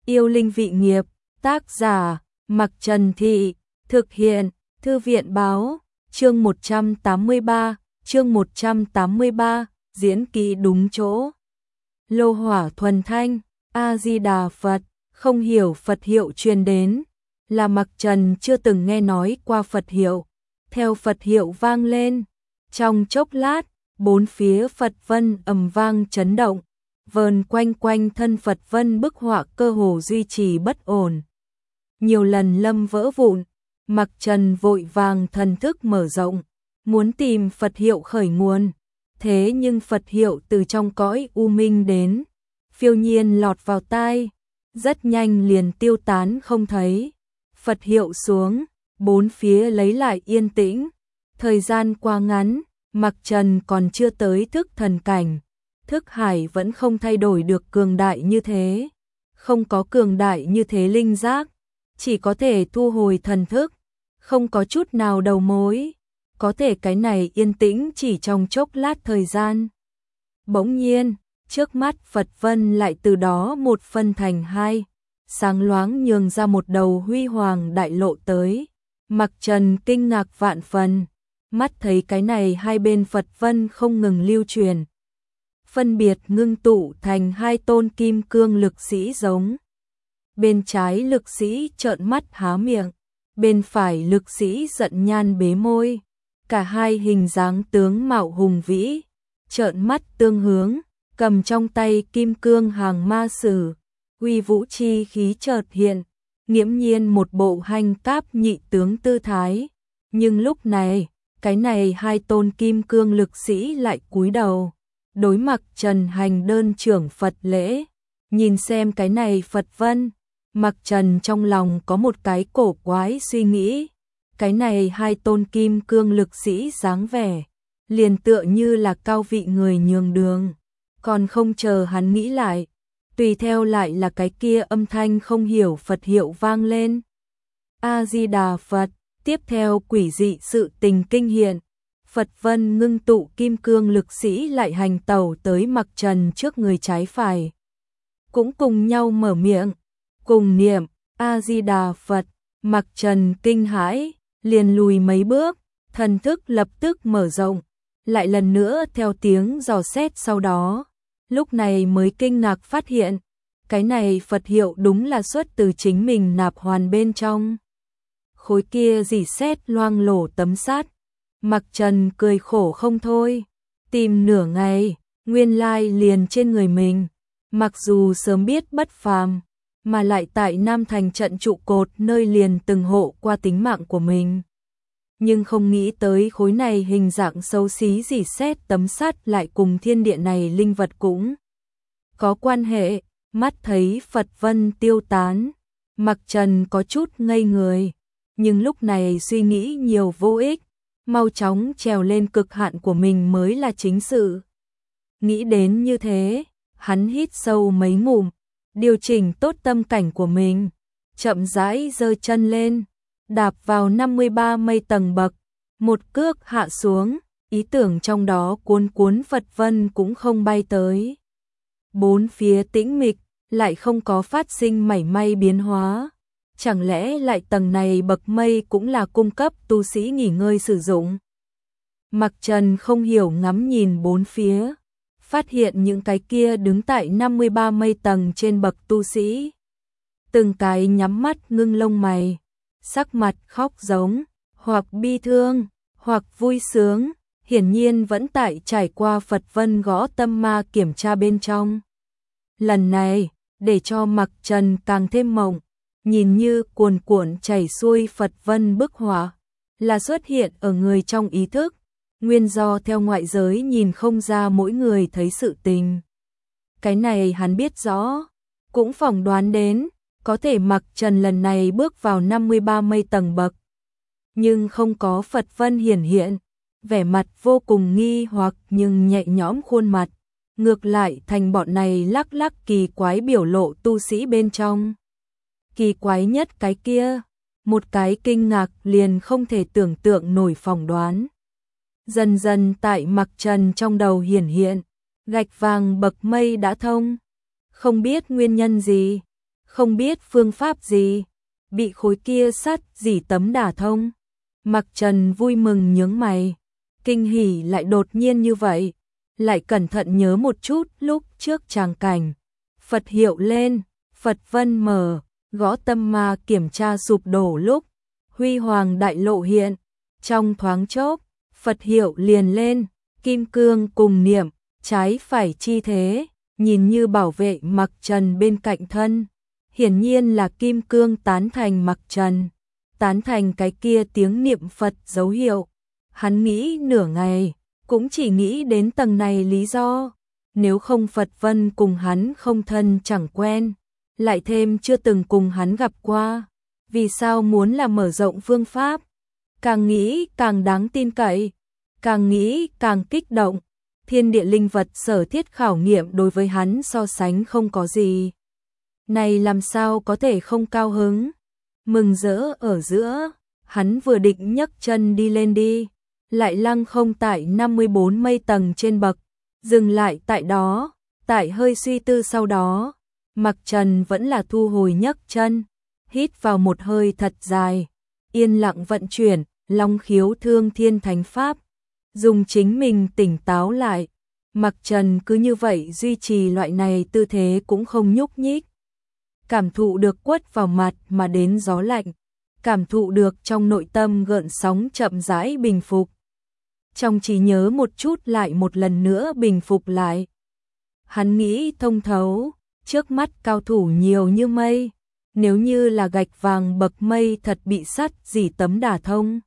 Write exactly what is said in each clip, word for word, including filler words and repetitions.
Yêu linh vị nghiệp, tác giả, Mặc Trần Thị, thực hiện, Thư viện báo, chương một trăm tám mươi ba, chương một trăm tám mươi ba, diễn kỹ đúng chỗ. Lô hỏa thuần thanh, A-di-đà Phật, không hiểu Phật hiệu truyền đến, là Mặc Trần chưa từng nghe nói qua Phật hiệu. Theo Phật hiệu vang lên, trong chốc lát, bốn phía Phật vân ầm vang chấn động, vờn quanh quanh thân Phật vân bức họa cơ hồ duy trì bất ổn. Nhiều lần lâm vỡ vụn, Mặc Trần vội vàng thần thức mở rộng, muốn tìm Phật hiệu khởi nguồn. Thế nhưng Phật hiệu từ trong cõi u minh đến, phiêu nhiên lọt vào tai, rất nhanh liền tiêu tán không thấy. Phật hiệu xuống, bốn phía lấy lại yên tĩnh. Thời gian qua ngắn, Mặc Trần còn chưa tới thức thần cảnh, thức hải vẫn không thay đổi được cường đại như thế. Không có cường đại như thế linh giác, chỉ có thể thu hồi thần thức, không có chút nào đầu mối. Có thể cái này yên tĩnh chỉ trong chốc lát thời gian. Bỗng nhiên, trước mắt Phật vân lại từ đó một phân thành hai, sáng loáng nhường ra một đầu huy hoàng đại lộ tới. Mặc Trần kinh ngạc vạn phần, mắt thấy cái này hai bên Phật vân không ngừng lưu truyền, phân biệt ngưng tụ thành hai tôn kim cương lực sĩ giống. Bên trái lực sĩ trợn mắt há miệng, bên phải lực sĩ giận nhan bế môi. Cả hai hình dáng tướng mạo hùng vĩ, trợn mắt tương hướng, cầm trong tay kim cương hàng ma sử, uy vũ chi khí chợt hiện, nghiễm nhiên một bộ hành cáp nhị tướng tư thái. Nhưng lúc này, cái này hai tôn kim cương lực sĩ lại cúi đầu, đối Mặc Trần hành đơn trưởng Phật lễ. Nhìn xem cái này Phật vân, Mặc Trần trong lòng có một cái cổ quái suy nghĩ. Cái này hai tôn kim cương lực sĩ dáng vẻ, liền tựa như là cao vị người nhường đường. Còn không chờ hắn nghĩ lại, tùy theo lại là cái kia âm thanh không hiểu Phật hiệu vang lên. A-di-đà Phật, tiếp theo quỷ dị sự tình kinh hiện. Phật vân ngưng tụ kim cương lực sĩ lại hành tẩu tới Mặc Trần trước người trái phải. Cũng cùng nhau mở miệng, cùng niệm A-di-đà Phật. Mặc Trần kinh hãi, liền lùi mấy bước, thần thức lập tức mở rộng, lại lần nữa theo tiếng dò xét sau đó. Lúc này mới kinh ngạc phát hiện, cái này Phật hiệu đúng là xuất từ chính mình nạp hoàn bên trong. Khối kia dỉ sét loang lổ tấm sắt. Mặc Trần cười khổ không thôi, tìm nửa ngày, nguyên lai liền trên người mình. Mặc dù sớm biết bất phàm, mà lại tại Nam Thành trận trụ cột nơi liền từng hộ qua tính mạng của mình. Nhưng không nghĩ tới khối này hình dạng xấu xí dỉ sét tấm sắt lại cùng thiên địa này linh vật cũng có quan hệ. Mắt thấy Phật vân tiêu tán, Mặc Trần có chút ngây người, nhưng lúc này suy nghĩ nhiều vô ích, mau chóng trèo lên cực hạn của mình mới là chính sự. Nghĩ đến như thế, hắn hít sâu mấy ngụm, điều chỉnh tốt tâm cảnh của mình, chậm rãi giơ chân lên, đạp vào năm mươi ba mây tầng bậc, một cước hạ xuống, ý tưởng trong đó cuốn cuốn Phật vân cũng không bay tới. Bốn phía tĩnh mịch, lại không có phát sinh mảy may biến hóa. Chẳng lẽ lại tầng này bậc mây cũng là cung cấp tu sĩ nghỉ ngơi sử dụng? Mặc Trần không hiểu ngắm nhìn bốn phía, phát hiện những cái kia đứng tại năm mươi ba mây tầng trên bậc tu sĩ. Từng cái nhắm mắt ngưng lông mày, sắc mặt khóc giống, hoặc bi thương, hoặc vui sướng, hiển nhiên vẫn tại trải qua Phật vân gõ tâm ma kiểm tra bên trong. Lần này, để cho Mặc Trần càng thêm mộng, nhìn như cuồn cuộn chảy xuôi Phật vân bức họa, là xuất hiện ở người trong ý thức, nguyên do theo ngoại giới nhìn không ra mỗi người thấy sự tình. Cái này hắn biết rõ, cũng phỏng đoán đến, có thể Mặc Trần lần này bước vào năm mươi ba mây tầng bậc, nhưng không có Phật vân hiển hiện, vẻ mặt vô cùng nghi hoặc nhưng nhẹ nhõm khuôn mặt, ngược lại thành bọn này lắc lắc kỳ quái biểu lộ tu sĩ bên trong. Kỳ quái nhất cái kia, một cái kinh ngạc liền không thể tưởng tượng nổi phỏng đoán. Dần dần tại Mặc Trần trong đầu hiển hiện, gạch vàng bậc mây đã thông. Không biết nguyên nhân gì, không biết phương pháp gì, bị khối kia sắt dỉ tấm đả thông. Mặc Trần vui mừng nhướng mày, kinh hỉ lại đột nhiên như vậy, lại cẩn thận nhớ một chút lúc trước tràng cảnh. Phật hiệu lên, Phật vân mở, gõ tâm ma kiểm tra sụp đổ lúc, huy hoàng đại lộ hiện, trong thoáng chốc, Phật hiệu liền lên, kim cương cùng niệm, trái phải chi thế, nhìn như bảo vệ Mặc Trần bên cạnh thân. Hiển nhiên là kim cương tán thành Mặc Trần, tán thành cái kia tiếng niệm Phật dấu hiệu. Hắn nghĩ nửa ngày, cũng chỉ nghĩ đến tầng này lý do. Nếu không Phật Vân cùng hắn không thân chẳng quen, lại thêm chưa từng cùng hắn gặp qua, vì sao muốn là mở rộng phương pháp? Càng nghĩ càng đáng tin cậy, càng nghĩ càng kích động. Thiên địa linh vật sở thiết khảo nghiệm đối với hắn so sánh không có gì. Này làm sao có thể không cao hứng? Mừng rỡ ở giữa, hắn vừa định nhấc chân đi lên đi, lại lăng không tại năm mươi bốn mây tầng trên bậc, dừng lại tại đó, tại hơi suy tư sau đó, Mặc Trần vẫn là thu hồi nhấc chân, hít vào một hơi thật dài, yên lặng vận chuyển, Long Khiếu Thương Thiên Thánh Pháp, dùng chính mình tỉnh táo lại. Mặc Trần cứ như vậy duy trì loại này tư thế cũng không nhúc nhích. Cảm thụ được quất vào mặt mà đến gió lạnh, cảm thụ được trong nội tâm gợn sóng chậm rãi bình phục. Trong trí nhớ một chút lại một lần nữa bình phục lại. Hắn nghĩ thông thấu, trước mắt cao thủ nhiều như mây, nếu như là gạch vàng bậc mây thật bị sắt dỉ tấm đả thông,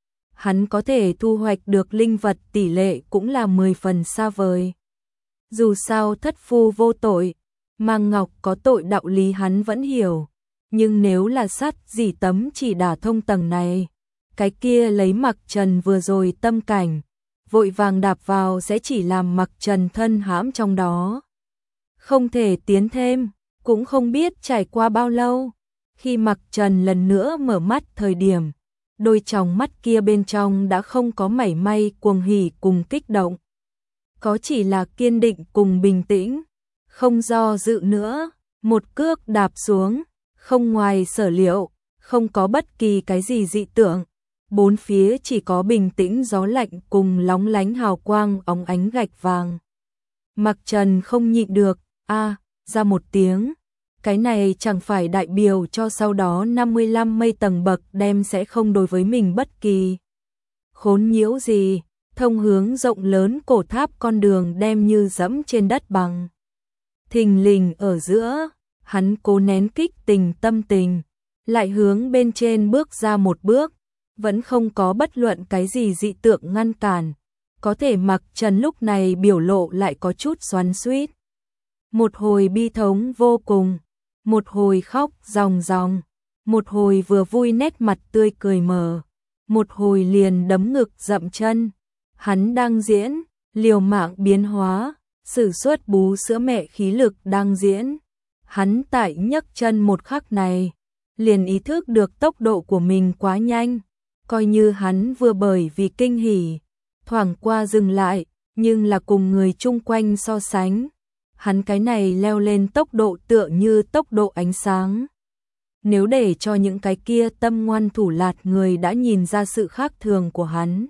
hắn có thể thu hoạch được linh vật tỷ lệ cũng là mười phần xa vời. Dù sao thất phu vô tội, Mang Ngọc có tội đạo lý hắn vẫn hiểu, nhưng nếu là sắt dỉ tấm chỉ đả thông tầng này, cái kia lấy Mặc Trần vừa rồi tâm cảnh, vội vàng đạp vào sẽ chỉ làm Mặc Trần thân hãm trong đó. Không thể tiến thêm, cũng không biết trải qua bao lâu, khi Mặc Trần lần nữa mở mắt thời điểm, đôi tròng mắt kia bên trong đã không có mảy may cuồng hỉ cùng kích động. Có chỉ là kiên định cùng bình tĩnh, không do dự nữa, một cước đạp xuống, không ngoài sở liệu, không có bất kỳ cái gì dị tượng, bốn phía chỉ có bình tĩnh gió lạnh cùng lóng lánh hào quang óng ánh gạch vàng. Mặc Trần không nhịn được, a, ra một tiếng. Cái này chẳng phải đại biểu cho sau đó năm mươi lăm mây tầng bậc đem sẽ không đối với mình bất kỳ khốn nhiễu gì, thông hướng rộng lớn cổ tháp con đường đem như dẫm trên đất bằng. Thình lình ở giữa, hắn cố nén kích tình tâm tình, lại hướng bên trên bước ra một bước, vẫn không có bất luận cái gì dị tượng ngăn cản, có thể Mặc Trần lúc này biểu lộ lại có chút xoắn xuýt. Một hồi bi thống vô cùng, một hồi khóc ròng ròng, một hồi vừa vui nét mặt tươi cười mờ, một hồi liền đấm ngực dậm chân. Hắn đang diễn, liều mạng biến hóa, sử xuất bú sữa mẹ khí lực đang diễn. Hắn tại nhấc chân một khắc này, liền ý thức được tốc độ của mình quá nhanh, coi như hắn vừa bởi vì kinh hỉ, thoảng qua dừng lại, nhưng là cùng người chung quanh so sánh. Hắn cái này leo lên tốc độ tựa như tốc độ ánh sáng. Nếu để cho những cái kia tâm ngoan thủ lạt người đã nhìn ra sự khác thường của hắn,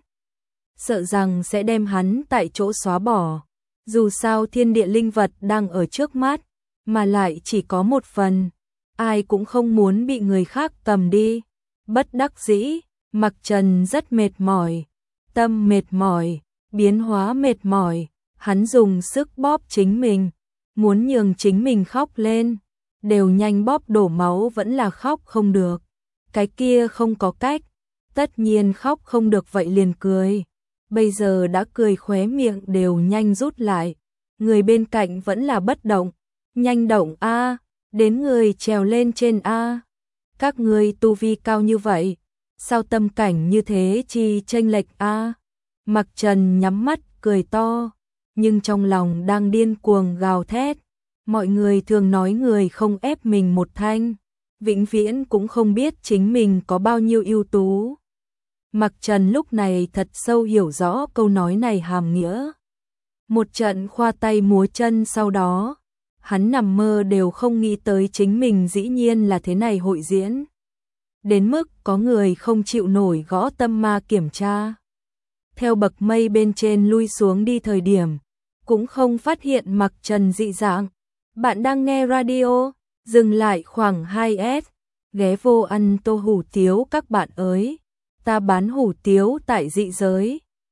sợ rằng sẽ đem hắn tại chỗ xóa bỏ. Dù sao thiên địa linh vật đang ở trước mắt, mà lại chỉ có một phần, ai cũng không muốn bị người khác cầm đi. Bất đắc dĩ, Mặc Trần rất mệt mỏi, tâm mệt mỏi, biến hóa mệt mỏi, hắn dùng sức bóp chính mình, muốn nhường chính mình khóc lên, đều nhanh bóp đổ máu vẫn là khóc không được. Cái kia không có cách, tất nhiên khóc không được vậy liền cười. Bây giờ đã cười khóe miệng đều nhanh rút lại, người bên cạnh vẫn là bất động, nhanh động a, đến người trèo lên trên a. Các ngươi tu vi cao như vậy, sao tâm cảnh như thế chi chênh lệch a? Mặc Trần nhắm mắt cười to, nhưng trong lòng đang điên cuồng gào thét. Mọi người thường nói người không ép mình một thanh, vĩnh viễn cũng không biết chính mình có bao nhiêu ưu tú. Mặc Trần lúc này thật sâu hiểu rõ câu nói này hàm nghĩa. Một trận khoa tay múa chân sau đó, hắn nằm mơ đều không nghĩ tới chính mình dĩ nhiên là thế này hội diễn. Đến mức có người không chịu nổi gõ tâm ma kiểm tra. Theo bậc mây bên trên lui xuống đi thời điểm, cũng không phát hiện Mặc Trần dị dạng. Bạn đang nghe radio, dừng lại khoảng hai S, ghé vô ăn tô hủ tiếu các bạn ơi. Ta bán hủ tiếu tại dị giới.